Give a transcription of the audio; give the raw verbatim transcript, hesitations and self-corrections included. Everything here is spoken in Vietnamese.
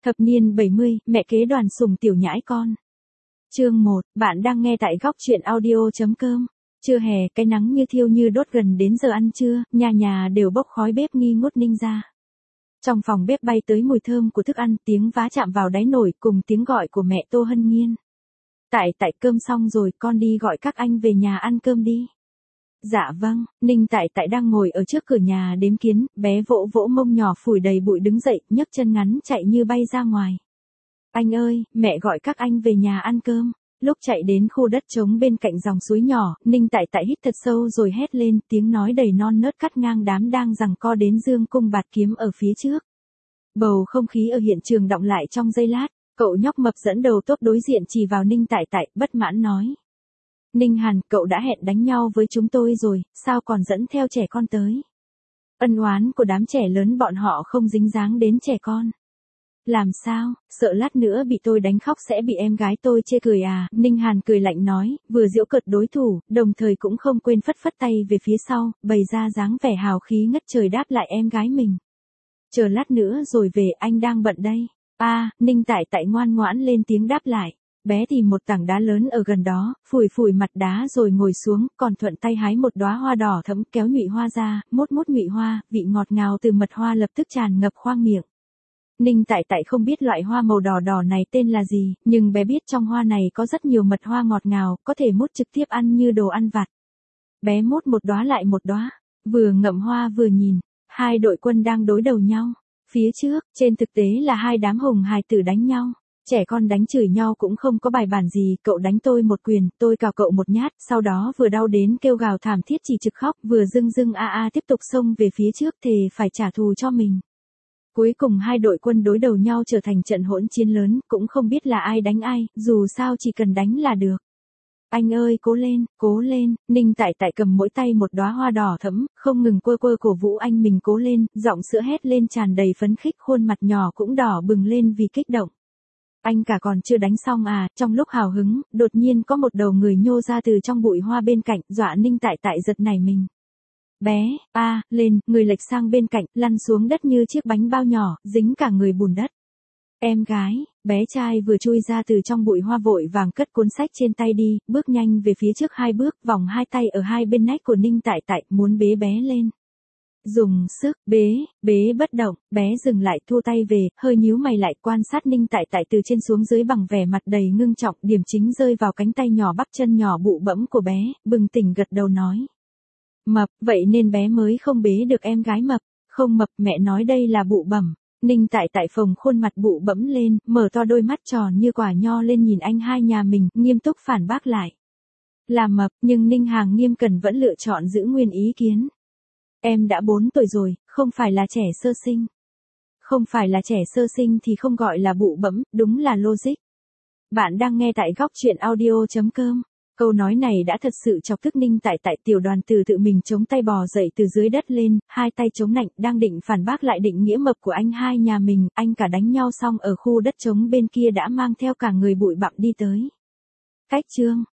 Thập niên bảy mươi, mẹ kế Đoàn Sùng tiểu nhãi con. Chương một, bạn đang nghe tại góc truyện audio.com. Trưa hè, cái nắng như thiêu như đốt gần đến giờ ăn trưa, nhà nhà đều bốc khói bếp nghi ngút ninh ra. Trong phòng bếp bay tới mùi thơm của thức ăn, tiếng vá chạm vào đáy nồi cùng tiếng gọi của mẹ Tô Hân Nhiên. Tại tại cơm xong rồi, con đi gọi các anh về nhà ăn cơm đi. Dạ vâng, Ninh Tại Tại đang ngồi ở trước cửa nhà đếm kiến, bé vỗ vỗ mông nhỏ phủi đầy bụi đứng dậy, nhấc chân ngắn chạy như bay ra ngoài. Anh ơi, mẹ gọi các anh về nhà ăn cơm. Lúc chạy đến khu đất trống bên cạnh dòng suối nhỏ, Ninh Tại Tại hít thật sâu rồi hét lên, tiếng nói đầy non nớt cắt ngang đám đang giằng co đến dương cung bạt kiếm ở phía trước. Bầu không khí ở hiện trường đọng lại trong giây lát, cậu nhóc mập dẫn đầu tốp đối diện chỉ vào Ninh Tại Tại, bất mãn nói. Ninh Hàn, cậu đã hẹn đánh nhau với chúng tôi rồi, sao còn dẫn theo trẻ con tới? Ân oán của đám trẻ lớn bọn họ không dính dáng đến trẻ con. Làm sao, sợ lát nữa bị tôi đánh khóc sẽ bị em gái tôi chê cười à? Ninh Hàn cười lạnh nói, vừa giễu cợt đối thủ, đồng thời cũng không quên phất phất tay về phía sau, bày ra dáng vẻ hào khí ngất trời đáp lại em gái mình. Chờ lát nữa rồi về, anh đang bận đây. A, à, Ninh Tại Tại ngoan ngoãn lên tiếng đáp lại. Bé tìm một tảng đá lớn ở gần đó, phủi phủi mặt đá rồi ngồi xuống, còn thuận tay hái một đóa hoa đỏ thẫm kéo nhụy hoa ra, mốt mốt nhụy hoa, vị ngọt ngào từ mật hoa lập tức tràn ngập khoang miệng. Ninh Tại Tại không biết loại hoa màu đỏ đỏ này tên là gì, nhưng bé biết trong hoa này có rất nhiều mật hoa ngọt ngào, có thể mốt trực tiếp ăn như đồ ăn vặt. Bé mốt một đóa lại một đóa, vừa ngậm hoa vừa nhìn, hai đội quân đang đối đầu nhau. Phía trước, trên thực tế là hai đám hùng hài tử đánh nhau. Trẻ con đánh chửi nhau cũng không có bài bản gì, cậu đánh tôi một quyền, tôi cào cậu một nhát, sau đó vừa đau đến kêu gào thảm thiết chỉ trực khóc, vừa dưng dưng a a tiếp tục xông về phía trước thề phải trả thù cho mình. Cuối cùng hai đội quân đối đầu nhau trở thành trận hỗn chiến lớn, cũng không biết là ai đánh ai, dù sao chỉ cần đánh là được. Anh ơi cố lên, cố lên, Ninh Tại Tại cầm mỗi tay một đóa hoa đỏ thẫm, không ngừng quơ quơ cổ vũ anh mình cố lên, giọng sữa hét lên tràn đầy phấn khích, khuôn mặt nhỏ cũng đỏ bừng lên vì kích động. Anh cả còn chưa đánh xong à, trong lúc hào hứng, đột nhiên có một đầu người nhô ra từ trong bụi hoa bên cạnh, dọa Ninh Tại Tại giật nảy mình. Bé, a, à, lên, người lệch sang bên cạnh, lăn xuống đất như chiếc bánh bao nhỏ, dính cả người bùn đất. Em gái, bé trai vừa chui ra từ trong bụi hoa vội vàng cất cuốn sách trên tay đi, bước nhanh về phía trước hai bước, vòng hai tay ở hai bên nách của Ninh Tại Tại, muốn bế bé lên. Dùng sức, bế, bế bất động, bé dừng lại thu tay về, hơi nhíu mày lại quan sát Ninh Tại Tại từ trên xuống dưới bằng vẻ mặt đầy ngưng trọng, điểm chính rơi vào cánh tay nhỏ bắp chân nhỏ bụ bẫm của bé, bừng tỉnh gật đầu nói. Mập, vậy nên bé mới không bế được em gái mập, không mập mẹ nói đây là bụ bẩm. Ninh Tại Tại phồng khuôn mặt bụ bẫm lên, mở to đôi mắt tròn như quả nho lên nhìn anh hai nhà mình, nghiêm túc phản bác lại. Là mập, nhưng Ninh Hàng Nghiêm Cẩn vẫn lựa chọn giữ nguyên ý kiến. Em đã bốn tuổi rồi, không phải là trẻ sơ sinh. Không phải là trẻ sơ sinh thì không gọi là bụ bẫm, đúng là logic. Bạn đang nghe tại góc truyện audio.com. Câu nói này đã thật sự chọc tức Ninh Tại Tại, tiểu Đoàn Từ tự mình chống tay bò dậy từ dưới đất lên, hai tay chống nạnh, đang định phản bác lại định nghĩa mập của anh hai nhà mình, anh cả đánh nhau xong ở khu đất trống bên kia đã mang theo cả người bụi bặm đi tới. Cách chương,